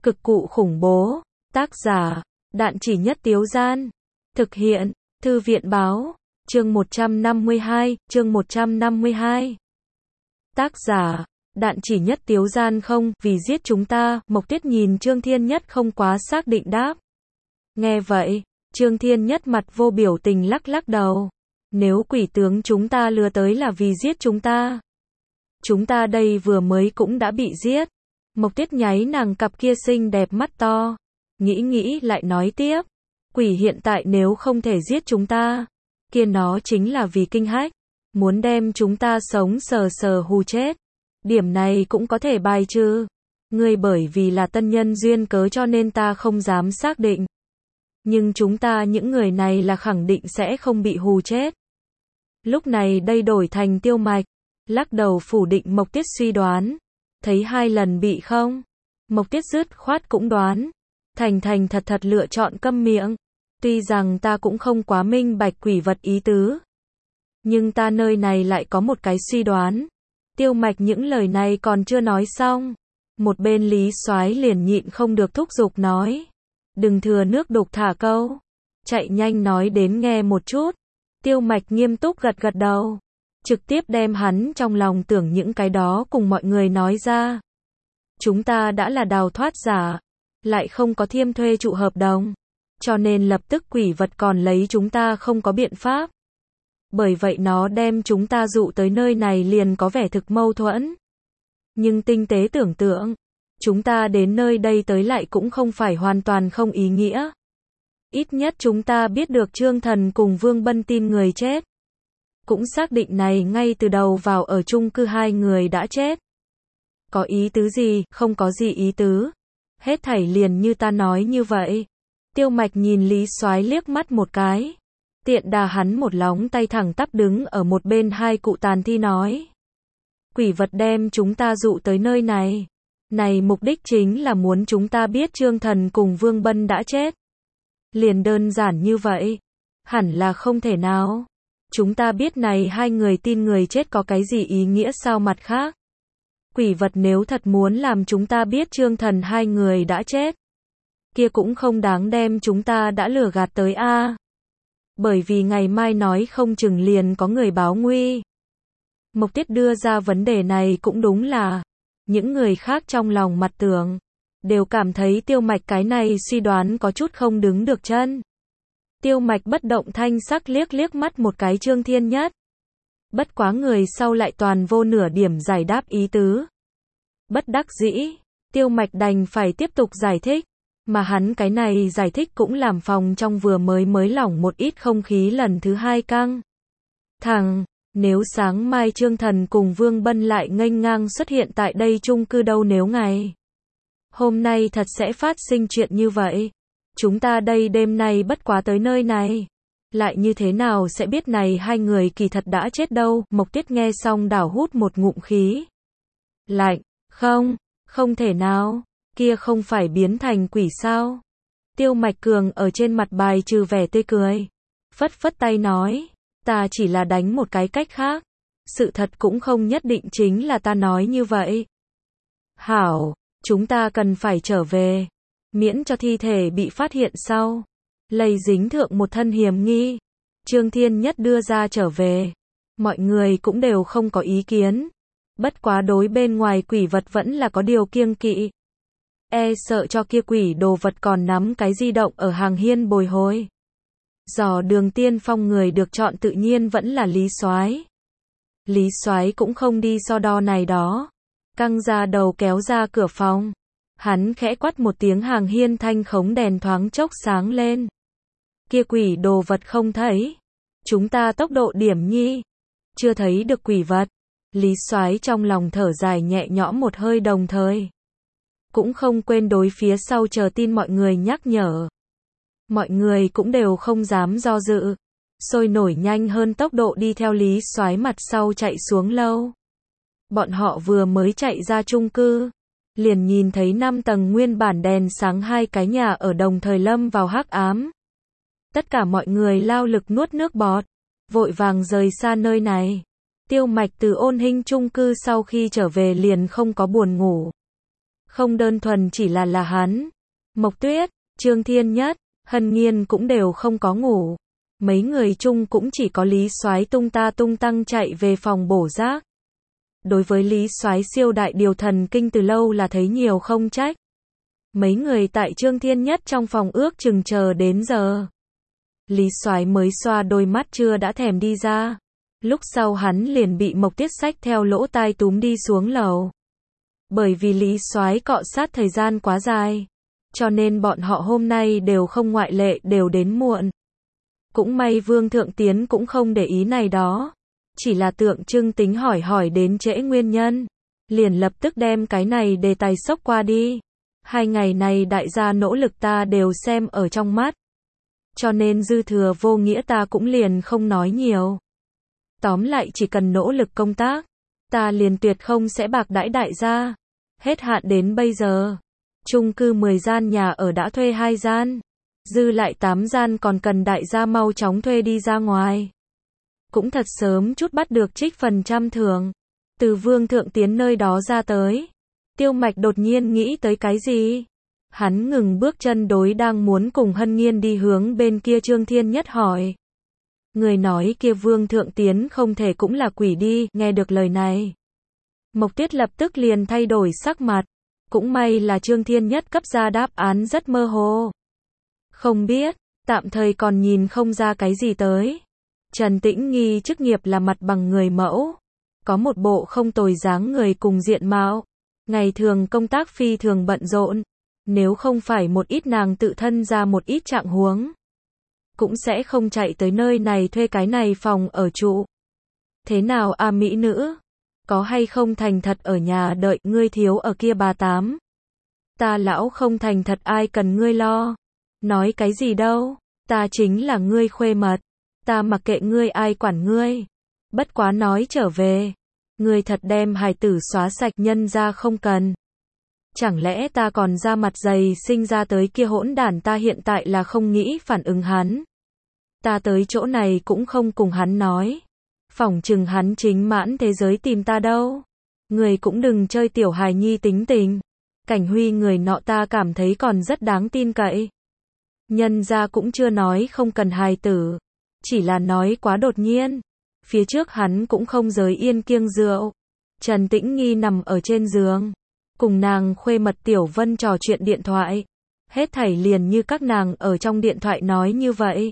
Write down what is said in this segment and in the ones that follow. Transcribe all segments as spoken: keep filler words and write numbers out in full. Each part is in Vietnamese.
Cực cụ khủng bố. Tác giả, Đạn Chỉ Nhất Tiếu Gian. Thực hiện, Thư viện Báo. Chương một trăm năm mươi hai, chương một trăm năm mươi hai. Tác giả, Đạn Chỉ Nhất Tiếu Gian. Không, vì giết chúng ta, Mộc Tuyết nhìn Trương Thiên Nhất không quá xác định đáp. Nghe vậy, Trương Thiên Nhất mặt vô biểu tình lắc lắc đầu. Nếu quỷ tướng chúng ta lừa tới là vì giết chúng ta, chúng ta đây vừa mới cũng đã bị giết. Mộc Tuyết nháy nàng cặp kia xinh đẹp mắt to. Nghĩ nghĩ lại nói tiếp. Quỷ hiện tại nếu không thể giết chúng ta, kia nó chính là vì kinh hách, muốn đem chúng ta sống sờ sờ hù chết. Điểm này cũng có thể bài trừ. Ngươi bởi vì là tân nhân duyên cớ cho nên ta không dám xác định. Nhưng chúng ta những người này là khẳng định sẽ không bị hù chết. Lúc này đây đổi thành Tiêu Mạch, lắc đầu phủ định Mộc Tuyết suy đoán. Thấy hai lần bị không? Mộc Tuyết dứt khoát cũng đoán. Thành thành thật thật lựa chọn câm miệng. Tuy rằng ta cũng không quá minh bạch quỷ vật ý tứ, nhưng ta nơi này lại có một cái suy đoán. Tiêu Mạch những lời này còn chưa nói xong, một bên Lý Soái liền nhịn không được thúc giục nói. Đừng thừa nước đục thả câu. Chạy nhanh nói đến nghe một chút. Tiêu Mạch nghiêm túc gật gật đầu. Trực tiếp đem hắn trong lòng tưởng những cái đó cùng mọi người nói ra. Chúng ta đã là đào thoát giả, lại không có thiêm thuê trụ hợp đồng, cho nên lập tức quỷ vật còn lấy chúng ta không có biện pháp. Bởi vậy nó đem chúng ta dụ tới nơi này liền có vẻ thực mâu thuẫn. Nhưng tinh tế tưởng tượng, chúng ta đến nơi đây tới lại cũng không phải hoàn toàn không ý nghĩa. Ít nhất chúng ta biết được Trương Thần cùng Vương Bân tin người chết. Cũng xác định này ngay từ đầu vào ở chung cư hai người đã chết. Có ý tứ gì? Không có gì ý tứ. Hết thảy liền như ta nói như vậy. Tiêu Mạch nhìn Lý Soái liếc mắt một cái. Tiện đà hắn một lóng tay thẳng tắp đứng ở một bên hai cụ tàn thi nói. Quỷ vật đem chúng ta dụ tới nơi này. Này mục đích chính là muốn chúng ta biết Trương Thần cùng Vương Bân đã chết. Liền đơn giản như vậy. Hẳn là không thể nào. Chúng ta biết này hai người tin người chết có cái gì ý nghĩa sao mặt khác. Quỷ vật nếu thật muốn làm chúng ta biết Trương Thần hai người đã chết, kia cũng không đáng đem chúng ta đã lừa gạt tới a. À. Bởi vì ngày mai nói không chừng liền có người báo nguy. Mộc Tuyết đưa ra vấn đề này cũng đúng là, những người khác trong lòng mặt tưởng, đều cảm thấy Tiêu Mạch cái này suy đoán có chút không đứng được chân. Tiêu Mạch bất động thanh sắc liếc liếc mắt một cái Trương Thiên Nhất. Bất quá người sau lại toàn vô nửa điểm giải đáp ý tứ. Bất đắc dĩ, Tiêu Mạch đành phải tiếp tục giải thích, mà hắn cái này giải thích cũng làm phòng trong vừa mới mới lỏng một ít không khí lần thứ hai căng. Thằng, nếu sáng mai Trương Thần cùng Vương Bân lại nghênh ngang xuất hiện tại đây chung cư đâu nếu ngày hôm nay thật sẽ phát sinh chuyện như vậy. Chúng ta đây đêm nay bất quá tới nơi này, lại như thế nào sẽ biết này hai người kỳ thật đã chết đâu. Mộc Tuyết nghe xong đảo hút một ngụm khí lạnh. Không, không thể nào, kia không phải biến thành quỷ sao? Tiêu Mạch Cường ở trên mặt bài trừ vẻ tươi cười, phất phất tay nói, ta chỉ là đánh một cái cách khác, sự thật cũng không nhất định chính là ta nói như vậy. Hảo, chúng ta cần phải trở về, miễn cho thi thể bị phát hiện sau, lây dính thượng một thân hiểm nghi. Trương Thiên Nhất đưa ra trở về, mọi người cũng đều không có ý kiến. Bất quá đối bên ngoài quỷ vật vẫn là có điều kiêng kỵ. E sợ cho kia quỷ đồ vật còn nắm cái di động ở hàng hiên bồi hồi. Dò đường tiên phong người được chọn tự nhiên vẫn là Lý Soái. Lý Soái cũng không đi so đo này đó. Căng ra đầu kéo ra cửa phòng. Hắn khẽ quát một tiếng, hàng hiên thanh khống đèn thoáng chốc sáng lên. Kia quỷ đồ vật không thấy. Chúng ta tốc độ điểm nhi. Chưa thấy được quỷ vật. Lý Soái trong lòng thở dài nhẹ nhõm một hơi, đồng thời cũng không quên đối phía sau chờ tin mọi người nhắc nhở. Mọi người cũng đều không dám do dự, sôi nổi nhanh hơn tốc độ đi theo Lý Soái mặt sau chạy xuống lâu. Bọn họ vừa mới chạy ra chung cư, liền nhìn thấy năm tầng nguyên bản đèn sáng hai cái nhà ở đồng thời lâm vào hắc ám. Tất cả mọi người lao lực nuốt nước bọt, vội vàng rời xa nơi này. Tiêu Mạch từ Ôn Hinh chung cư sau khi trở về liền không có buồn ngủ. Không đơn thuần chỉ là là hắn. Mộc Tuyết, Trương Thiên Nhất, Hân Nhiên cũng đều không có ngủ. Mấy người chung cũng chỉ có Lý Soái tung ta tung tăng chạy về phòng bổ rác. Đối với Lý Soái siêu đại điều thần kinh từ lâu là thấy nhiều không trách. Mấy người tại Trương Thiên Nhất trong phòng ước chừng chờ đến giờ. Lý Soái mới xoa đôi mắt chưa đã thèm đi ra. Lúc sau hắn liền bị Mộc Tuyết xách theo lỗ tai túm đi xuống lầu. Bởi vì Lý Soái cọ sát thời gian quá dài, cho nên bọn họ hôm nay đều không ngoại lệ đều đến muộn. Cũng may Vương Thượng Tiến cũng không để ý này đó. Chỉ là tượng trưng tính hỏi hỏi đến trễ nguyên nhân. Liền lập tức đem cái này đề tài xốc qua đi. Hai ngày này đại gia nỗ lực ta đều xem ở trong mắt. Cho nên dư thừa vô nghĩa ta cũng liền không nói nhiều. Tóm lại chỉ cần nỗ lực công tác, ta liền tuyệt không sẽ bạc đãi đại gia. Hết hạn đến bây giờ, chung cư mười gian nhà ở đã thuê hai gian. Dư lại tám gian còn cần đại gia mau chóng thuê đi ra ngoài. Cũng thật sớm chút bắt được trích phần trăm thưởng. Từ Vương Thượng Tiến nơi đó ra tới. Tiêu Mạch đột nhiên nghĩ tới cái gì? Hắn ngừng bước chân đối đang muốn cùng Hân Nhiên đi hướng bên kia Trương Thiên Nhất hỏi. Người nói kia Vương Thượng Tiến không thể cũng là quỷ đi, nghe được lời này. Mộc Tuyết lập tức liền thay đổi sắc mặt. Cũng may là Trương Thiên Nhất cấp ra đáp án rất mơ hồ. Không biết, tạm thời còn nhìn không ra cái gì tới. Trần Tĩnh Nghi chức nghiệp là mặt bằng người mẫu. Có một bộ không tồi dáng người cùng diện mạo. Ngày thường công tác phi thường bận rộn. Nếu không phải một ít nàng tự thân ra một ít trạng huống, cũng sẽ không chạy tới nơi này thuê cái này phòng ở trụ. Thế nào a mỹ nữ? Có hay không thành thật ở nhà đợi ngươi thiếu ở kia bà tám? Ta lão không thành thật ai cần ngươi lo. Nói cái gì đâu? Ta chính là ngươi khuê mật. Ta mặc kệ ngươi ai quản ngươi. Bất quá nói trở về. Ngươi thật đem hài tử xóa sạch nhân ra không cần. Chẳng lẽ ta còn ra mặt dày sinh ra tới kia hỗn đản ta hiện tại là không nghĩ phản ứng hắn. Ta tới chỗ này cũng không cùng hắn nói. Phỏng chừng hắn chính mãn thế giới tìm ta đâu. Người cũng đừng chơi tiểu hài nhi tính tình. Cảnh Huy người nọ ta cảm thấy còn rất đáng tin cậy. Nhân ra cũng chưa nói không cần hài tử. Chỉ là nói quá đột nhiên. Phía trước hắn cũng không giới yên kiêng rượu. Trần Tĩnh Nghi nằm ở trên giường. Cùng nàng khuê mật Tiểu Vân trò chuyện điện thoại. Hết thảy liền như các nàng ở trong điện thoại nói như vậy.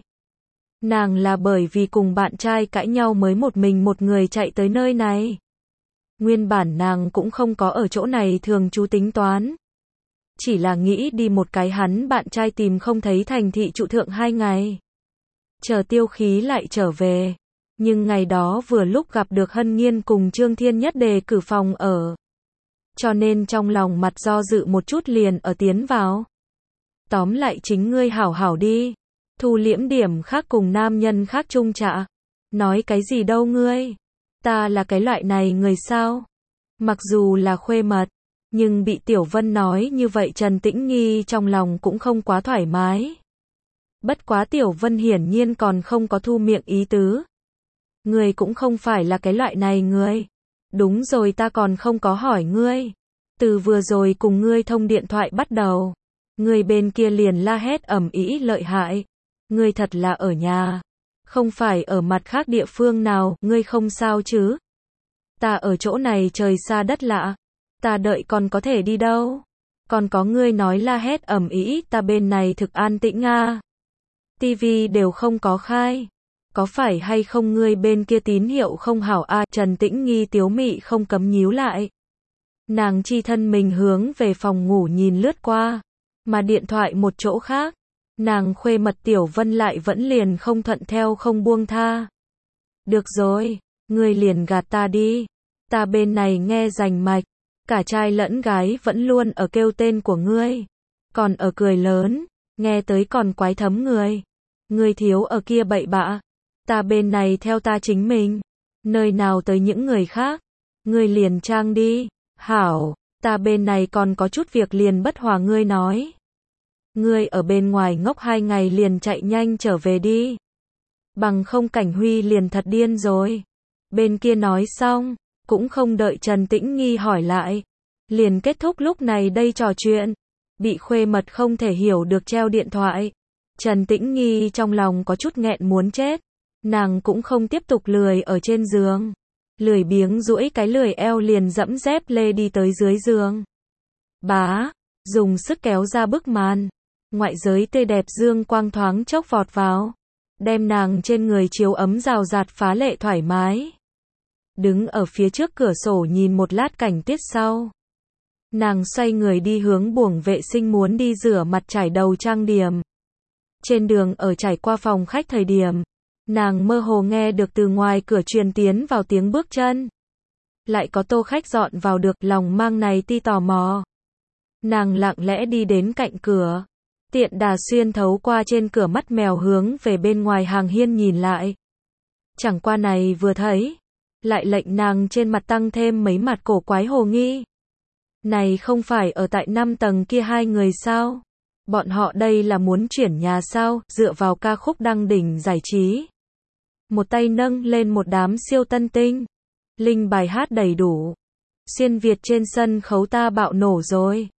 Nàng là bởi vì cùng bạn trai cãi nhau mới một mình một người chạy tới nơi này. Nguyên bản nàng cũng không có ở chỗ này thường trú tính toán. Chỉ là nghĩ đi một cái hắn bạn trai tìm không thấy thành thị trụ thượng hai ngày. Chờ tiêu khí lại trở về. Nhưng ngày đó vừa lúc gặp được Hân Nhiên cùng Trương Thiên Nhất đề cử phòng ở. Cho nên trong lòng mặt do dự một chút liền ở tiến vào. Tóm lại chính ngươi hảo hảo đi. Thu liễm điểm khác cùng nam nhân khác chung trả. Nói cái gì đâu ngươi. Ta là cái loại này người sao. Mặc dù là khuê mật. Nhưng bị Tiểu Vân nói như vậy Trần Tĩnh Nghi trong lòng cũng không quá thoải mái. Bất quá Tiểu Vân hiển nhiên còn không có thu miệng ý tứ. Ngươi cũng không phải là cái loại này ngươi. Đúng rồi ta còn không có hỏi ngươi. Từ vừa rồi cùng ngươi thông điện thoại bắt đầu. Ngươi bên kia liền la hét ầm ĩ lợi hại. Ngươi thật là ở nhà. Không phải ở mặt khác địa phương nào, ngươi không sao chứ. Ta ở chỗ này trời xa đất lạ. Ta đợi còn có thể đi đâu. Còn có ngươi nói la hét ầm ĩ ta bên này thực an tĩnh a. Tivi đều không có khai. Có phải hay không ngươi bên kia tín hiệu không hảo a? Trần Tĩnh Nghi tiếu mị không cấm nhíu lại. Nàng chi thân mình hướng về phòng ngủ nhìn lướt qua. Mà điện thoại một chỗ khác. Nàng khuê mật Tiểu Vân lại vẫn liền không thuận theo không buông tha. Được rồi, ngươi liền gạt ta đi. Ta bên này nghe rành mạch. Cả trai lẫn gái vẫn luôn ở kêu tên của ngươi. Còn ở cười lớn. Nghe tới còn quái thấm người. Ngươi thiếu ở kia bậy bạ. Ta bên này theo ta chính mình. Nơi nào tới những người khác. Ngươi liền trang đi. Hảo, ta bên này còn có chút việc liền bất hòa ngươi nói. Ngươi ở bên ngoài ngốc hai ngày liền chạy nhanh trở về đi. Bằng không Cảnh Huy liền thật điên rồi. Bên kia nói xong, cũng không đợi Trần Tĩnh Nghi hỏi lại. Liền kết thúc lúc này đây trò chuyện. Bị khuê mật không thể hiểu được treo điện thoại. Trần Tĩnh Nghi trong lòng có chút nghẹn muốn chết. Nàng cũng không tiếp tục lười ở trên giường. Lười biếng duỗi cái lười eo liền dẫm dép lê đi tới dưới giường. Bá, dùng sức kéo ra bức màn. Ngoại giới tươi đẹp dương quang thoáng chốc vọt vào. Đem nàng trên người chiếu ấm rào rạt phá lệ thoải mái. Đứng ở phía trước cửa sổ nhìn một lát cảnh tiết sau. Nàng xoay người đi hướng buồng vệ sinh muốn đi rửa mặt trải đầu trang điểm. Trên đường ở trải qua phòng khách thời điểm, nàng mơ hồ nghe được từ ngoài cửa truyền tiến vào tiếng bước chân. Lại có tô khách dọn vào được, lòng mang này ti tò mò. Nàng lặng lẽ đi đến cạnh cửa. Tiện đà xuyên thấu qua trên cửa mắt mèo hướng về bên ngoài hàng hiên nhìn lại. Chẳng qua này vừa thấy, lại lệnh nàng trên mặt tăng thêm mấy mặt cổ quái hồ nghi. Này không phải ở tại năm tầng kia hai người sao? Bọn họ đây là muốn chuyển nhà sao, dựa vào ca khúc đăng đỉnh giải trí. Một tay nâng lên một đám siêu tân tinh. Linh bài hát đầy đủ. Xuyên Việt trên sân khấu ta bạo nổ rồi.